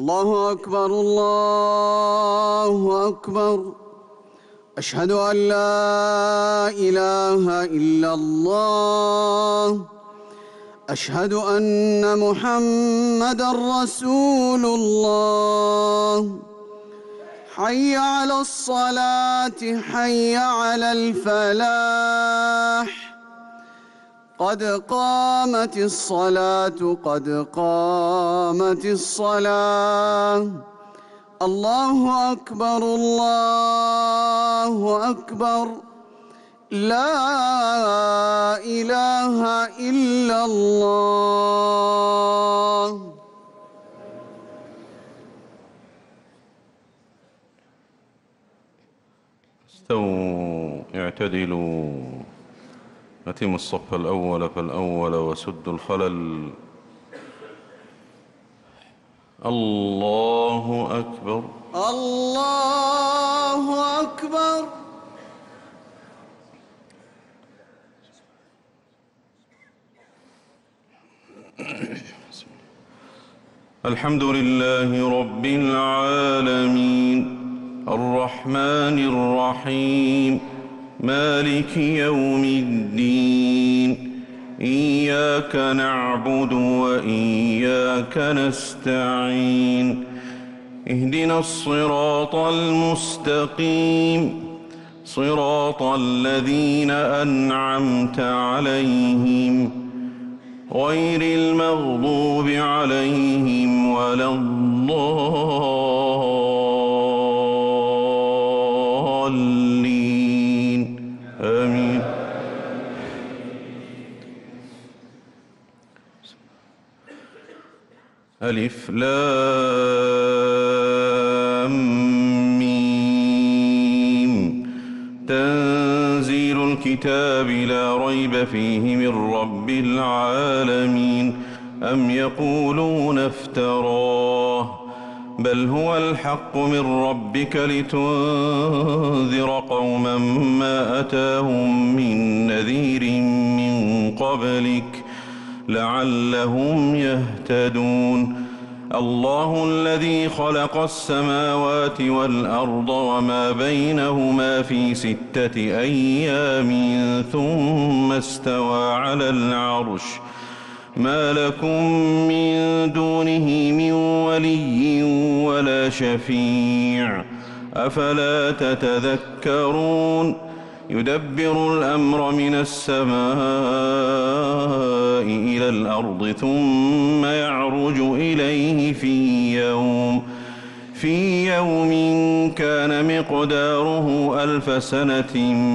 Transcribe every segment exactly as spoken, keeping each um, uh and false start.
الله أكبر الله أكبر. أشهد أن لا إله إلا الله. أشهد أن محمدًا رسول الله. حي على الصلاة حي على الفلاح. قد قامت الصلاة قد قامت الصلاة. الله أكبر الله أكبر. لا إله إلا الله. استووا اعتدلوا أتموا الصف الأول فالأول وسدوا الخلل. الله أكبر الله أكبر. الحمد لله رب العالمين الرحمن الرحيم مالك يوم الدين. إياك نعبد وإياك نستعين. اهدنا الصراط المستقيم صراط الذين أنعمت عليهم غير المغضوب عليهم ولا الضالين آمين. ألف لام ميم. تنزيل الكتاب لا ريب فيه من رب العالمين. أم يقولون افتراه بل هو الحق من ربك لتنذر قوما ما أتاهم من نذير من قبلك لعلهم يهتدون. الله الذي خلق السماوات والأرض وما بينهما في ستة أيام ثم استوى على العرش. ما لكم من دونه من ولي ولا شفيع أفلا تتذكرون. يدبر الأمر من السماء إلى الأرض ثم يعرج إليه في يوم في يوم كان مقداره ألف سنة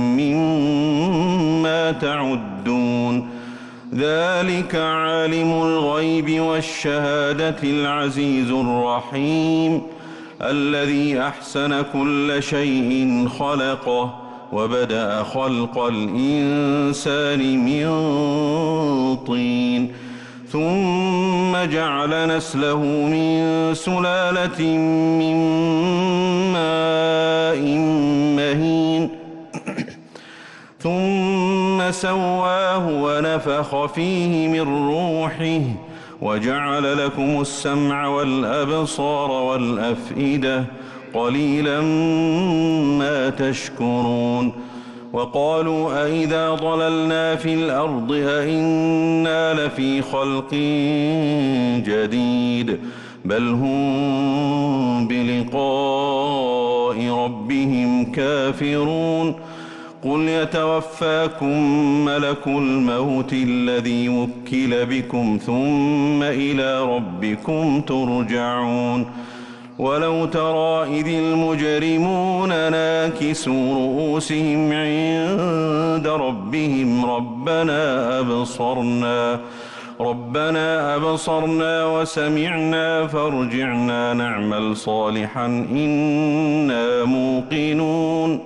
مما تعدون. ذلك عالم الغيب والشهادة العزيز الرحيم الذي أحسن كل شيء خلقه وبدأ خلق الإنسان من طين ثم جعل نسله من سلالة من ماء مهين ثم سواه ونفخ فيه من روحه وجعل لكم السمع والأبصار والأفئدة قليلا ما تشكرون. وقالوا أئذا ضللنا في الأرض أئنا لفي خلق جديد بل هم بلقاء ربهم كافرون. قل يتوفاكم ملك الموت الذي وكل بكم ثم إلى ربكم ترجعون. ولو ترى إذ المجرمون ناكسوا رؤوسهم عند ربهم ربنا أبصرنا ربنا أبصرنا وسمعنا فارجعنا نعمل صالحا إنا موقنون.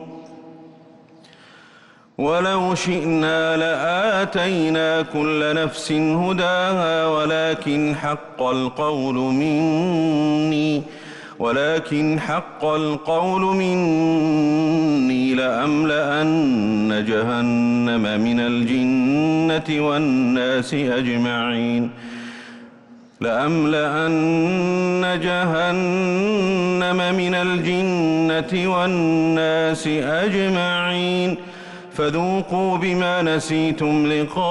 ولو شئنا لآتينا كل نفس هداها ولكن حق القول مني ولكن حق القول مني لأملأن جهنم من الجنة والناس أجمعين لأملأن جهنم من الجنة والناس أجمعين فذوقوا بما نسيتم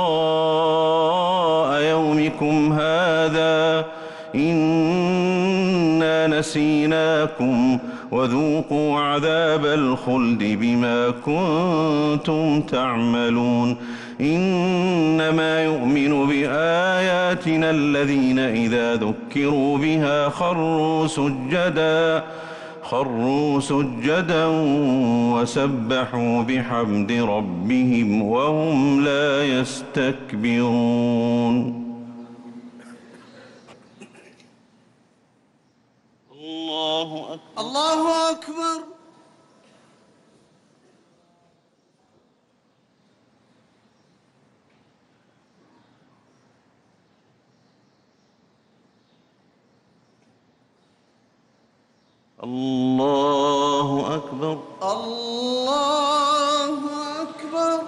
لقاء يومكم هذا إنا نسيناكم وذوقوا عذاب الخلد بما كنتم تعملون إنما يؤمن بآياتنا الذين إذا ذكروا بها خروا سجدا خروا سجدا وسبحوا بحمد ربهم وهم لا يستكبرون. الله أكبر. الله أكبر. الله أكبر. الله أكبر.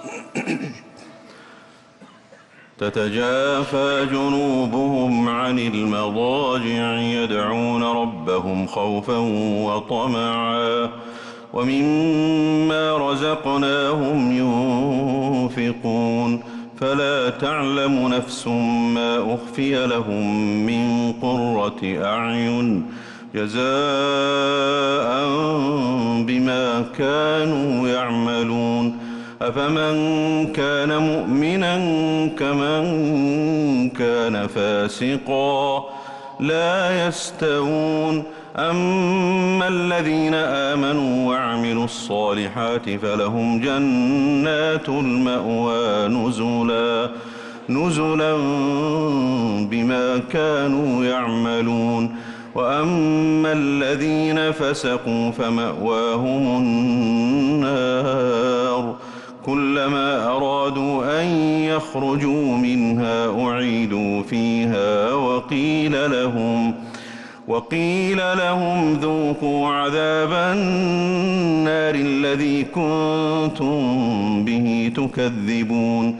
تتجافى جنوبهم عن المضاجع يدعون ربهم خوفا وطمعا ومما رزقناهم ينفقون فلا تعلم نفس ما أخفي لهم من قرة أعين جزاء بما كانوا يعملون أفمن كان مؤمنا كمن كان فاسقا لا يستوون أما الذين آمنوا وعملوا الصالحات فلهم جنات المأوى نزلا نزلا بما كانوا يعملون وأما الذين فسقوا فمأواهم النار كلما أرادوا أن يخرجوا منها أعيدوا فيها وقيل لهم وقيل لهم ذوقوا عذاب النار الذي كنتم به تكذبون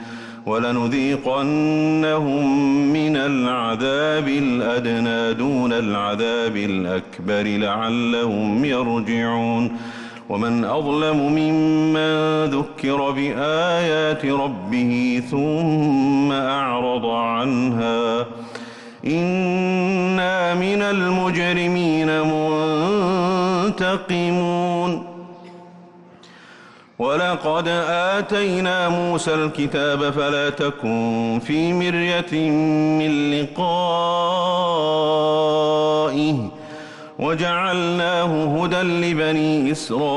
ولنذيقنهم من العذاب الأدنى دون العذاب الأكبر لعلهم يرجعون ومن أظلم ممن ذكر بآيات ربه ثم أعرض عنها إنا من المجرمين منتقمون ولقد آتينا موسى الكتاب فلا تكن في مرية من لقائه وجعلناه هدى لبني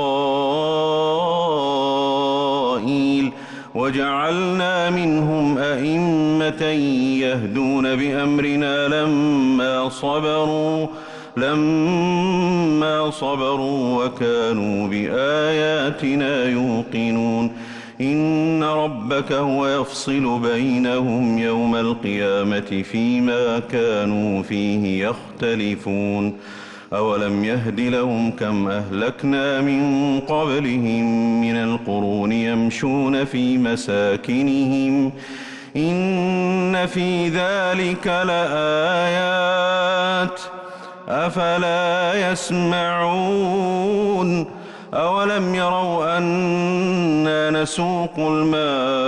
إسرائيل وجعلنا منهم أئمة يهدون بأمرنا لما صبروا لما صبروا وكانوا بآياتنا يوقنون إن ربك هو يفصل بينهم يوم القيامة فيما كانوا فيه يختلفون أولم يهد لهم كم أهلكنا من قبلهم من القرون يمشون في مساكنهم إن في ذلك لآيات أفلا يسمعون أولم يروا أنا نسوق الماء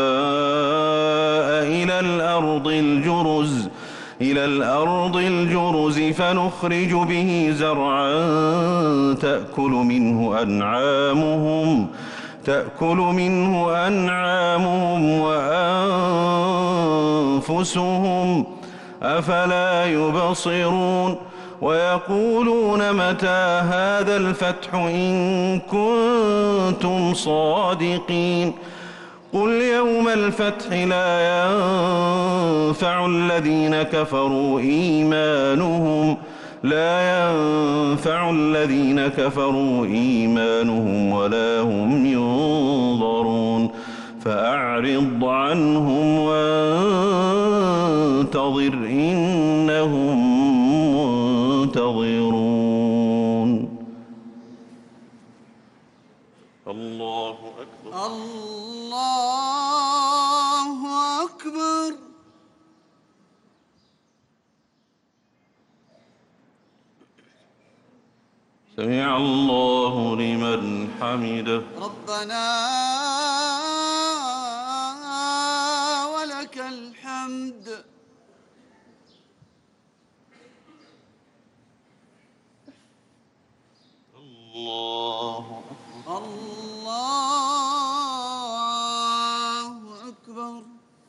إلى الأرض الجرز إلى الأرض الجرز فنخرج به زرعا تأكل منه أنعامهم تأكل منه أنعامهم وأنفسهم أفلا يبصرون ويقولون متى هذا الفتح إن كنتم صادقين قل يوم الفتح لا ينفع الذين كفروا إيمانهم لا ينفع الذين كفروا إيمانهم ولا هم ينظرون فأعرض عنهم وانتظر إنهم منتظرون. الله أكبر. الله أكبر. سمع الله لمن حمده. ربنا ولك الحمد. الله أكبر. الله أكبر.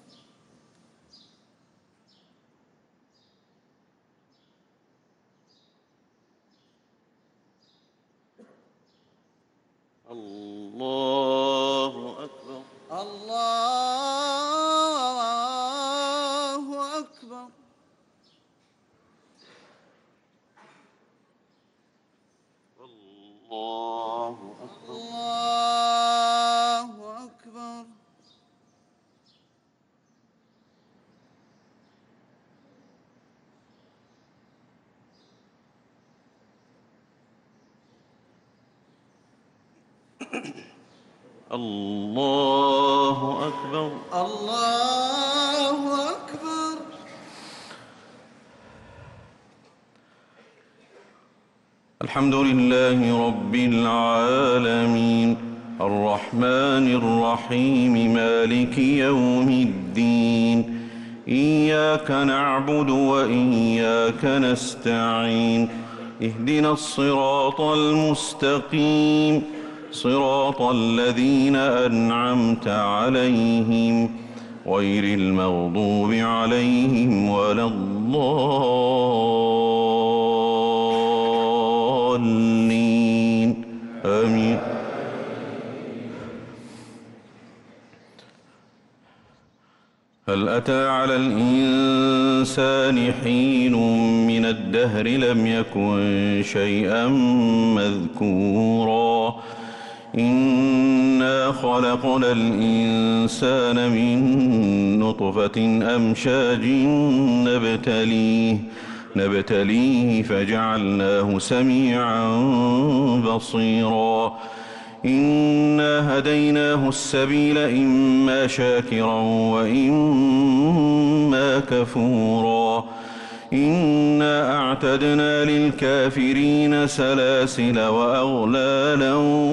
الله أكبر. الله أكبر. الله أكبر. الله أكبر. الله أكبر. الله أكبر. الحمد لله رب العالمين الرحمن الرحيم مالك يوم الدين إياك نعبد وإياك نستعين اهدنا الصراط المستقيم صراط الذين أنعمت عليهم غير المغضوب عليهم ولا الضالين آمين. هل أتى على الإنسان حين من الدهر لم يكن شيئا مذكورا إنا خلقنا الإنسان من نطفة أمشاج نبتليه نبتليه فجعلناه سميعا بصيرا إنا هديناه السبيل إما شاكرا وإما كفورا إنا أعتدنا للكافرين سلاسل وأغلالا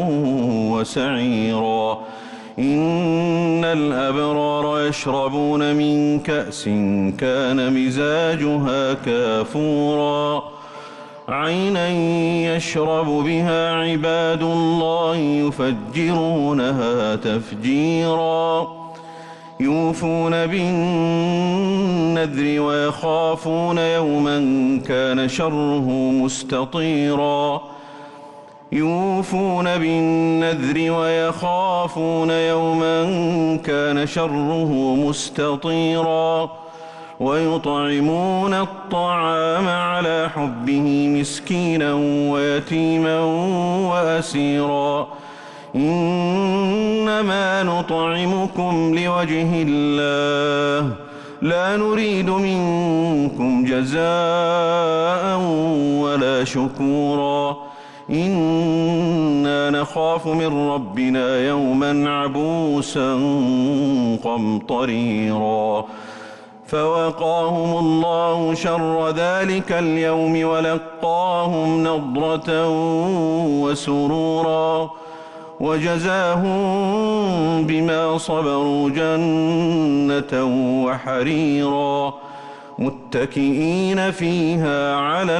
وسعيرا إن الأبرار يشربون من كأس كان مزاجها كافورا عينا يشرب بها عباد الله يفجرونها تفجيرا يوفون بالنذر ويخافون يوما كان شره مستطيرا يوفون بالنذر ويخافون يوما كان شره مستطيرا ويطعمون الطعام على حبه مسكينا ويتيما وأسيرا إنما نطعمكم لوجه الله لا نريد منكم جزاء ولا شكورا إنا نخاف من ربنا يوما عبوسا قمطريرا فوقاهم الله شر ذلك اليوم ولقاهم نضرة وسرورا وجزاهم بما صبروا جنة وحريرا متكئين فيها على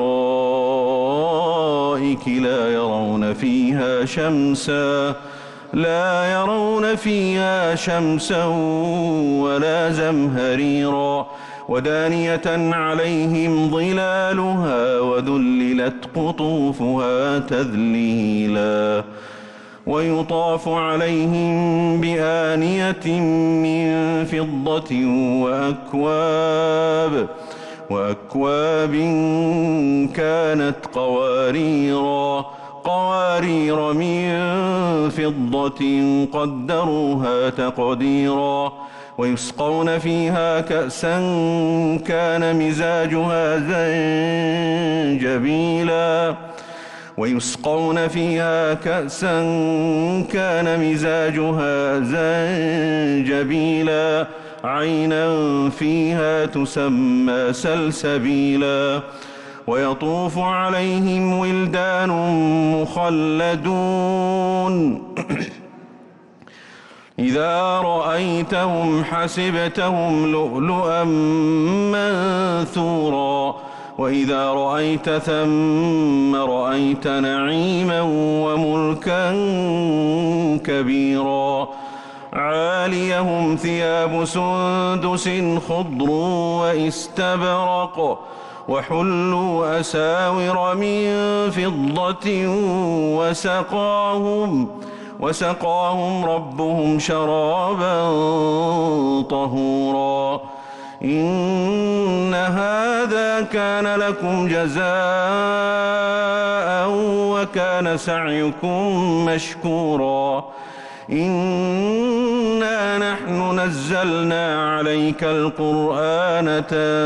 الأرائك لا يرون فيها شمسا لا يرون فيها شمسا ولا زمهريرا ودانية عليهم ظلالها وذللت قطوفها تذليلا ويطاف عليهم بآنية من فضة وأكواب وأكواب كانت قواريرا قوارير من فضة قدروها تقديرا ويسقون فيها كأسا كان مزاجها زنجبيلا ويسقون فيها كأسا كان مزاجها زنجبيلا عينا فيها تسمى سلسبيلا ويطوف عليهم ولدان مخلدون إذا رأيتهم حسبتهم لؤلؤا منثورا وإذا رأيت ثم رأيت نعيما وملكا كبيرا عاليهم ثياب سندس خضر واستبرق وحلوا أساور من فضة وسقاهم وسقاهم ربهم شرابا طهورا إن هذا كان لكم جزاء وكان سعيكم مشكورا إنا نحن نزلنا عليك القرآن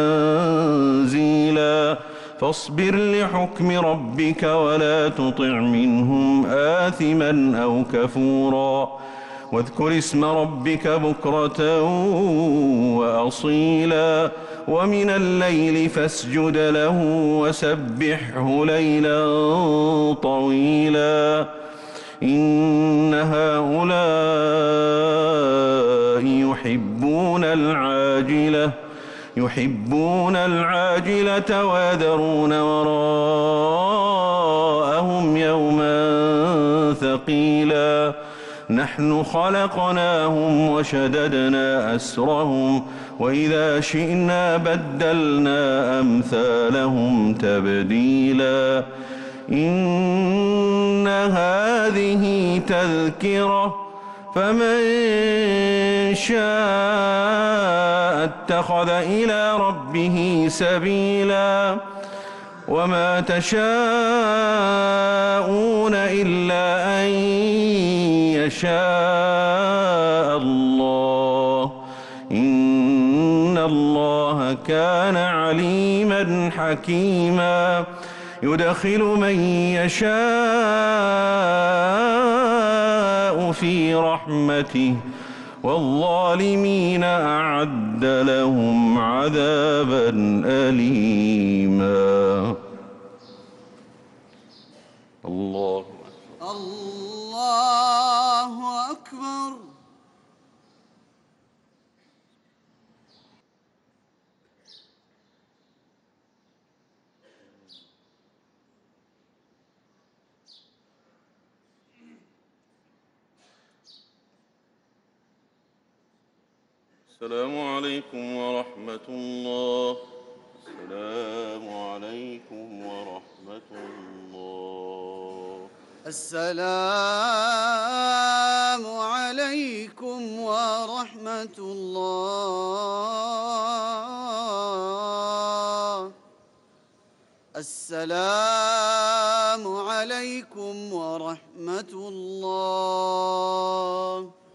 تنزيلا فاصبر لحكم ربك ولا تطع منهم آثما أو كفورا واذكر اسم ربك بكرة وأصيلا ومن الليل فاسجد له وسبحه ليلا طويلا إن هؤلاء يحبون العاجلة يحبون العاجلة ويذرون وراءهم يوما ثقيلا نحن خلقناهم وشددنا أسرهم وإذا شئنا بدلنا أمثالهم تبديلا إن هذه تذكرة فمن شاء اتخذ إلى ربه سبيلا وما تشاءون إلا أن يشاء الله إن الله كان عليما حكيما يدخل من يشاء في رحمته والظالمين أعد لهم عذابا أليما الله الله أكبر. السلام عليكم ورحمة الله. السلام عليكم ورحمة الله. السلام عليكم ورحمة الله. السلام عليكم ورحمة الله.